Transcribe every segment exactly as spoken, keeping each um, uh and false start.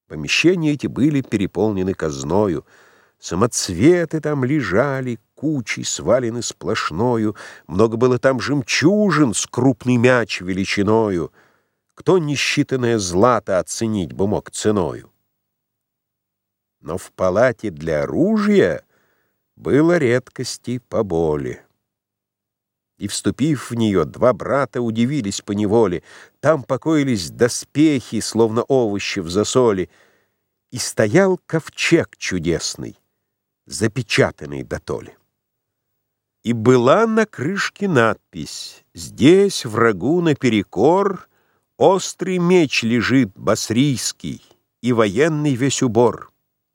Помещения эти были переполнены казною. Самоцветы там лежали, кучей свалены сплошною. Много было там жемчужин с крупный мяч величиною. Кто несчитанное злато оценить бы мог ценою? Но в палате для оружия было редкости поболе. И, вступив в нее, два брата удивились поневоле. Там покоились доспехи, словно овощи в засоле, и стоял ковчег чудесный, запечатанный дотоле. И была на крышке надпись: «Здесь врагу наперекор острый меч лежит басрийский и военный весь убор.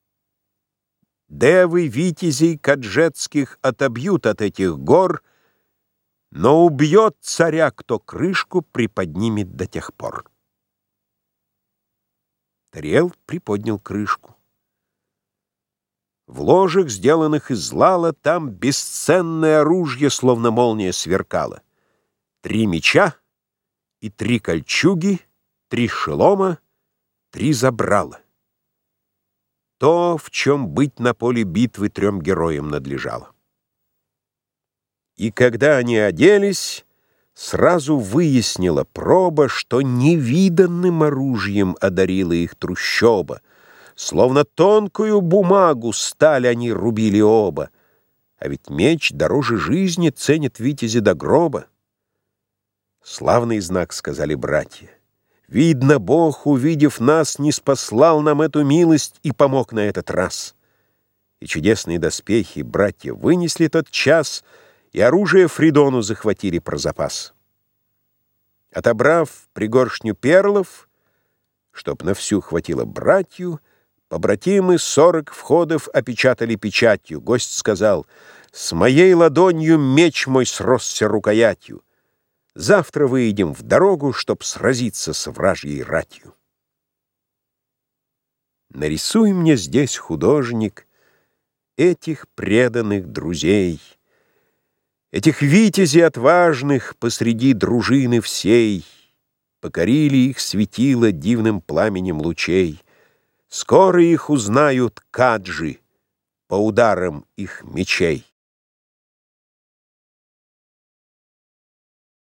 Девы витязей каджетских отобьют от этих гор, но убьет царя, кто крышку приподнимет до тех пор». Тариэл приподнял крышку. В ложах, сделанных из злала, там бесценное оружие, словно молния, сверкало. Три меча и три кольчуги, три шелома, три забрала. То, в чем быть на поле битвы трем героям надлежало. И когда они оделись, сразу выяснила проба, что невиданным оружием одарила их трущоба. Словно тонкую бумагу сталь они рубили оба. А ведь меч дороже жизни ценит витязи до гроба. «Славный знак», — сказали братья. «Видно, Бог, увидев нас, не спаслал нам эту милость и помог на этот раз». И чудесные доспехи братья вынесли тот час, и оружие Фридону захватили про запас. Отобрав пригоршню перлов, чтоб на всю хватило братью, побратимы сорок входов опечатали печатью. Гость сказал: «С моей ладонью меч мой сросся рукоятью. Завтра выйдем в дорогу, чтоб сразиться с вражьей ратью. Нарисуй мне здесь, художник, этих преданных друзей, этих витязей отважных посреди дружины всей. Покорили их светило дивным пламенем лучей. Скоро их узнают каджи по ударам их мечей».